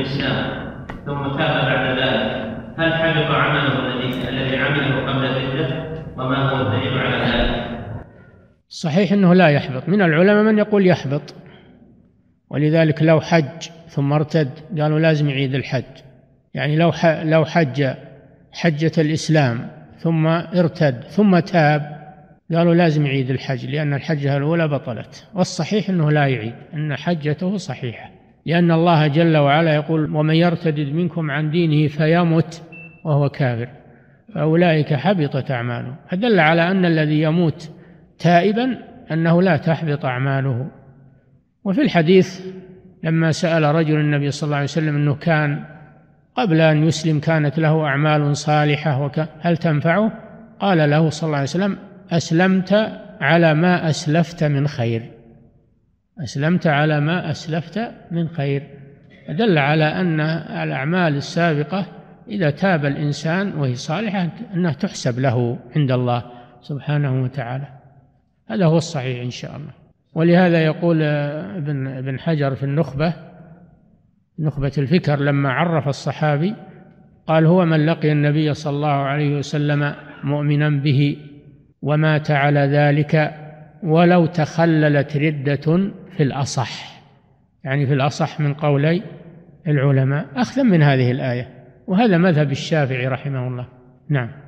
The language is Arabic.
الإسلام ثم تاب بعد ذلك، هل حبط عمله الذي عمله قبل الردة؟ وما هو الدليل على ذلك؟ صحيح أنه لا يحبط. من العلماء من يقول يحبط، ولذلك لو حج ثم ارتد قالوا لازم يعيد الحج. يعني لو حج حجة الإسلام ثم ارتد ثم تاب قالوا لازم يعيد الحج، لأن الحجة الأولى بطلت. والصحيح أنه لا يعيد، أن حجته صحيحة، لأن الله جل وعلا يقول ومن يرتد منكم عن دينه فيمت وهو كافر فأولئك حبطت أعمالهم. فدل على أن الذي يموت تائبا أنه لا تحبط أعماله. وفي الحديث لما سأل رجل النبي صلى الله عليه وسلم أنه كان قبل أن يسلم كانت له أعمال صالحة هل تنفعه؟ قال له صلى الله عليه وسلم أسلمت على ما أسلفت من خير، أسلمت على ما أسلفت من خير. دل على أن الأعمال السابقة إذا تاب الإنسان وهي صالحة أنها تحسب له عند الله سبحانه وتعالى. هذا هو الصحيح إن شاء الله. ولهذا يقول ابن حجر في نخبة الفكر لما عرف الصحابي قال هو من لقي النبي صلى الله عليه وسلم مؤمنا به ومات على ذلك ولو تخللت ردة في الأصح، يعني في الأصح من قولي العلماء، أخذا من هذه الآية. وهذا مذهب الشافعي رحمه الله. نعم.